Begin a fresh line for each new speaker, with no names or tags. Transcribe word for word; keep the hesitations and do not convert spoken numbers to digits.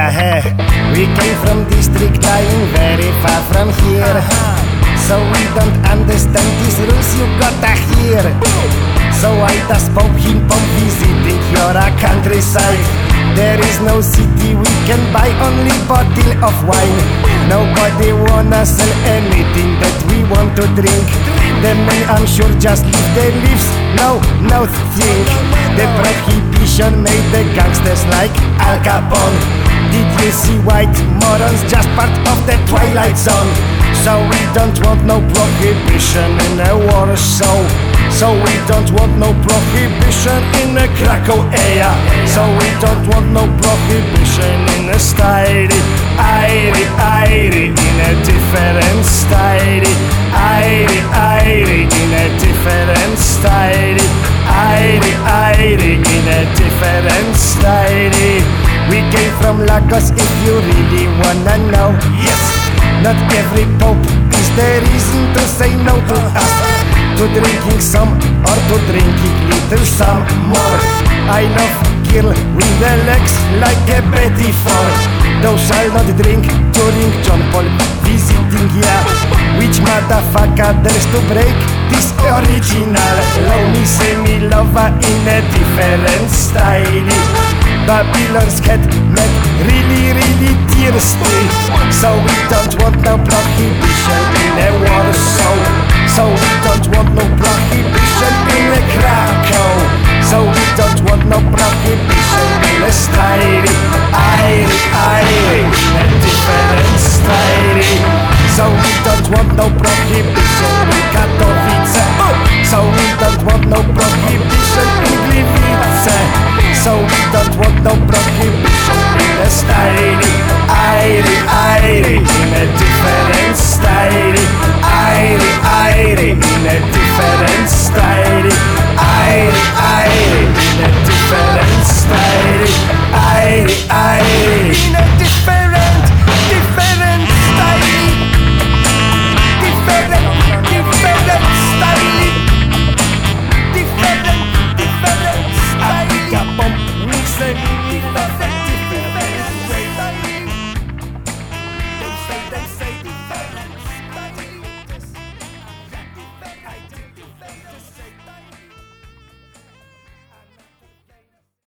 yeah, hey. We came from district lying very far from here, so we don't understand these rules you gotta hear. So I just spoke him from visiting your countryside. There is no city we can buy, only bottle of wine. Nobody wanna sell anything that we want to drink. The men, I'm sure, just live their lives, no, no think. The prohibition made the gangsters like Al Capone. Did you see white morons, just part of the Twilight Zone? So we don't want no prohibition in a Warsaw. So we don't want no prohibition in a Krakow area. So we don't want no prohibition in a style. Airi, airi, in a different style. Airi, airi, in a different style. Airi, airi, in a different style. We came from Lagos if you really wanna know. Yes, not every pope is the reason to say no to us. To drinking some or to drinking little some more. I love girl with the legs like a Betty Ford. Thou shall not drink during John Paul visiting, yeah. Which motherfucker dares to break this original? Love me, say me lover in a different style. Babylon's cat made really, really thirsty. So we don't want no prohibition in a Warsaw. So we don't want no prohibition in a Krakow. So we don't want no prohibition in a style. Airi, airi, in a different style. So we don't want no prohibition in Katowice. So we don't want no prohibition in Gliwice. So we don't want no prohibition in a style. Airi, airi, in a different style. Airi, airi, in a different style. Airi, airi, in a different style. Airi, airi, in a different, different style. Different, different style. Different, different style. Mix it, different.